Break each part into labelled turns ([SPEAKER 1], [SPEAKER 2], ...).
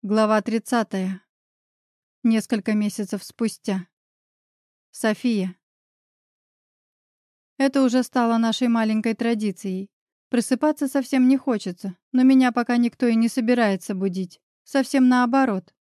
[SPEAKER 1] Глава 30. Несколько месяцев спустя. София. Это уже стало нашей маленькой традицией. Просыпаться совсем не хочется, но меня пока никто и не собирается будить. Совсем наоборот.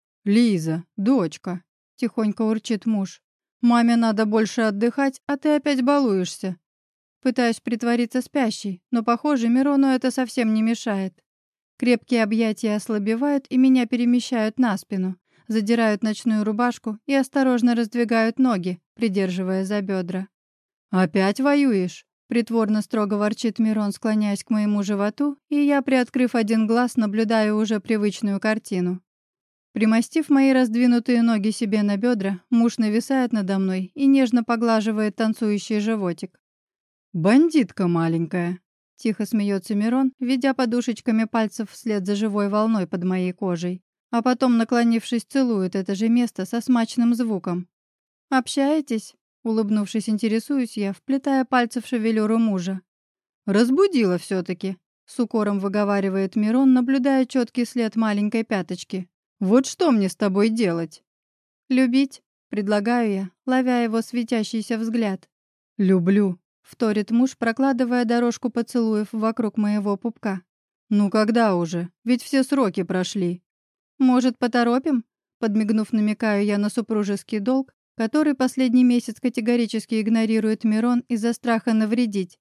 [SPEAKER 1] «Лиза, дочка», — тихонько урчит муж. «Маме надо больше отдыхать, а ты опять балуешься». Пытаюсь притвориться спящей, но, похоже, Мирону это совсем не мешает. Крепкие объятия ослабевают и меня перемещают на спину, задирают ночную рубашку и осторожно раздвигают ноги, придерживая за бедра. «Опять воюешь?» — притворно строго ворчит Мирон, склоняясь к моему животу, и я, приоткрыв один глаз, наблюдаю уже привычную картину. Примостив мои раздвинутые ноги себе на бедра, муж нависает надо мной и нежно поглаживает танцующий животик. «Бандитка маленькая!» — тихо смеется Мирон, ведя подушечками пальцев вслед за живой волной под моей кожей, а потом, наклонившись, целует это же место со смачным звуком. «Общаетесь?» — улыбнувшись, интересуюсь я, вплетая пальцы в шевелюру мужа. «Разбудила все-таки», — с укором выговаривает Мирон, наблюдая четкий след маленькой пяточки. «Вот что мне с тобой делать?» «Любить», — предлагаю я, ловя его светящийся взгляд. «Люблю», — вторит муж, прокладывая дорожку поцелуев вокруг моего пупка. «Ну когда уже? Ведь все сроки прошли». «Может, поторопим?» Подмигнув, намекаю я на супружеский долг, который последний месяц категорически игнорирует Мирон из-за страха навредить.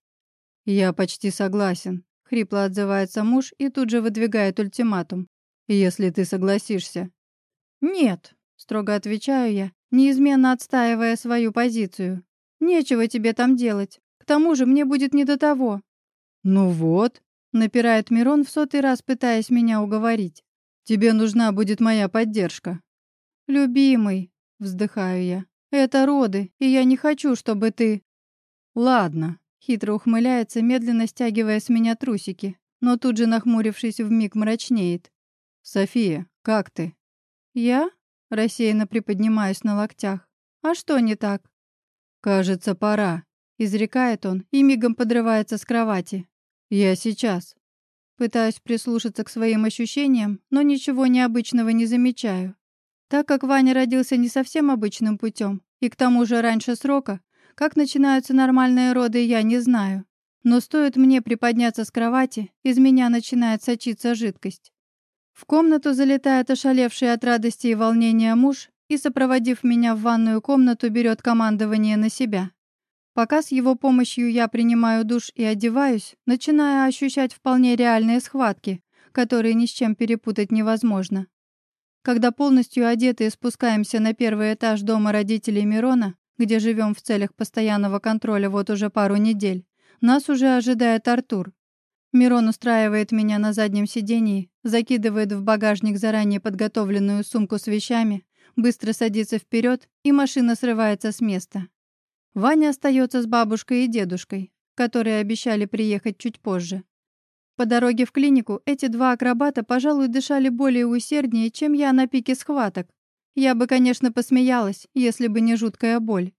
[SPEAKER 1] «Я почти согласен», — хрипло отзывается муж и тут же выдвигает ультиматум. «Если ты согласишься». «Нет», — строго отвечаю я, неизменно отстаивая свою позицию. «Нечего тебе там делать. К тому же мне будет не до того». «Ну вот», — напирает Мирон в 100-й раз, пытаясь меня уговорить. «Тебе нужна будет моя поддержка». «Любимый», — вздыхаю я, — «это роды, и я не хочу, чтобы ты...» «Ладно», — хитро ухмыляется, медленно стягивая с меня трусики, но тут же, нахмурившись, вмиг мрачнеет. «София, как ты?» «Я?» — рассеянно приподнимаюсь на локтях. «А что не так?» «Кажется, пора», — изрекает он и мигом подрывается с кровати. «Я сейчас». Пытаюсь прислушаться к своим ощущениям, но ничего необычного не замечаю. Так как Ваня родился не совсем обычным путем, и к тому же раньше срока, как начинаются нормальные роды, я не знаю. Но стоит мне приподняться с кровати, из меня начинает сочиться жидкость. В комнату залетает ошалевший от радости и волнения муж и, сопроводив меня в ванную комнату, берет командование на себя. Пока с его помощью я принимаю душ и одеваюсь, начинаю ощущать вполне реальные схватки, которые ни с чем перепутать невозможно. Когда полностью одетые спускаемся на первый этаж дома родителей Мирона, где живем в целях постоянного контроля вот уже пару недель, нас уже ожидает Артур. Мирон устраивает меня на заднем сидении, закидывает в багажник заранее подготовленную сумку с вещами, быстро садится вперед, и машина срывается с места. Ваня остается с бабушкой и дедушкой, которые обещали приехать чуть позже. По дороге в клинику эти два акробата, пожалуй, дышали более усерднее, чем я на пике схваток. Я бы, конечно, посмеялась, если бы не жуткая боль.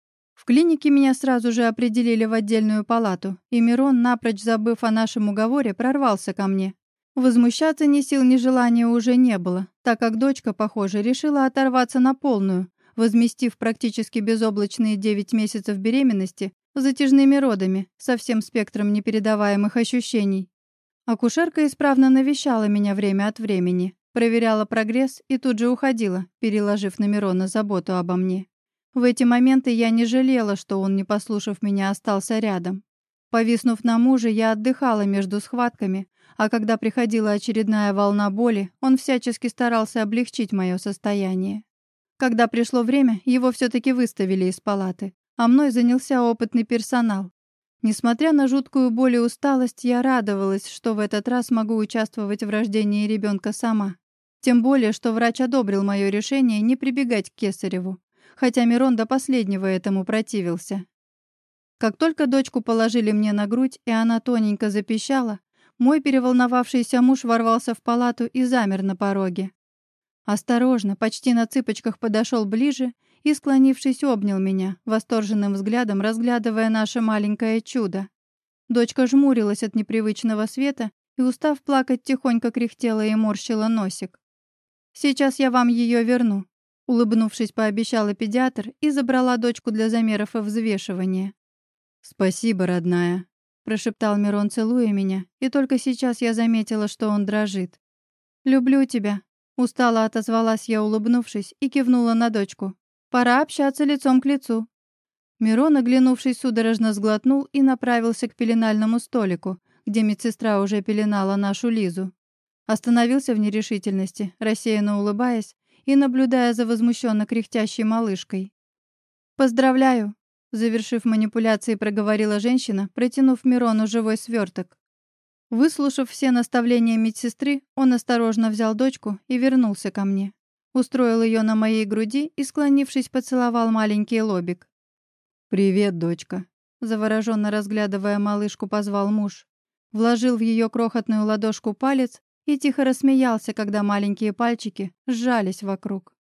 [SPEAKER 1] В клинике меня сразу же определили в отдельную палату, и Мирон, напрочь забыв о нашем уговоре, прорвался ко мне. Возмущаться ни сил, ни желания уже не было, так как дочка, похоже, решила оторваться на полную, возместив практически безоблачные 9 месяцев беременности затяжными родами со всем спектром непередаваемых ощущений. Акушерка исправно навещала меня время от времени, проверяла прогресс и тут же уходила, переложив на Мирона заботу обо мне. В эти моменты я не жалела, что он, не послушав меня, остался рядом. Повиснув на муже, я отдыхала между схватками, а когда приходила очередная волна боли, он всячески старался облегчить мое состояние. Когда пришло время, его все-таки выставили из палаты, а мной занялся опытный персонал. Несмотря на жуткую боль и усталость, я радовалась, что в этот раз могу участвовать в рождении ребенка сама. Тем более, что врач одобрил мое решение не прибегать к кесареву, хотя Мирон до последнего этому противился. Как только дочку положили мне на грудь, и она тоненько запищала, мой переволновавшийся муж ворвался в палату и замер на пороге. Осторожно, почти на цыпочках подошел ближе и, склонившись, обнял меня, восторженным взглядом разглядывая наше маленькое чудо. Дочка жмурилась от непривычного света и, устав плакать, тихонько кряхтела и морщила носик. Сейчас я вам ее верну», — улыбнувшись, пообещала педиатр и забрала дочку для замеров и взвешивания. «Спасибо, родная», — прошептал Мирон, целуя меня, и только сейчас я заметила, что он дрожит. «Люблю тебя», — устало отозвалась я, улыбнувшись, и кивнула на дочку. «Пора общаться лицом к лицу». Мирон, оглянувшись, судорожно сглотнул и направился к пеленальному столику, где медсестра уже пеленала нашу Лизу. Остановился в нерешительности, рассеянно улыбаясь и наблюдая за возмущенно кряхтящей малышкой. «Поздравляю!» — завершив манипуляции, проговорила женщина, протянув Мирону живой сверток. Выслушав все наставления медсестры, он осторожно взял дочку и вернулся ко мне. Устроил ее на моей груди и, склонившись, поцеловал маленький лобик. «Привет, дочка!» — завороженно разглядывая малышку, позвал муж. Вложил в ее крохотную ладошку палец и тихо рассмеялся, когда маленькие пальчики сжались вокруг.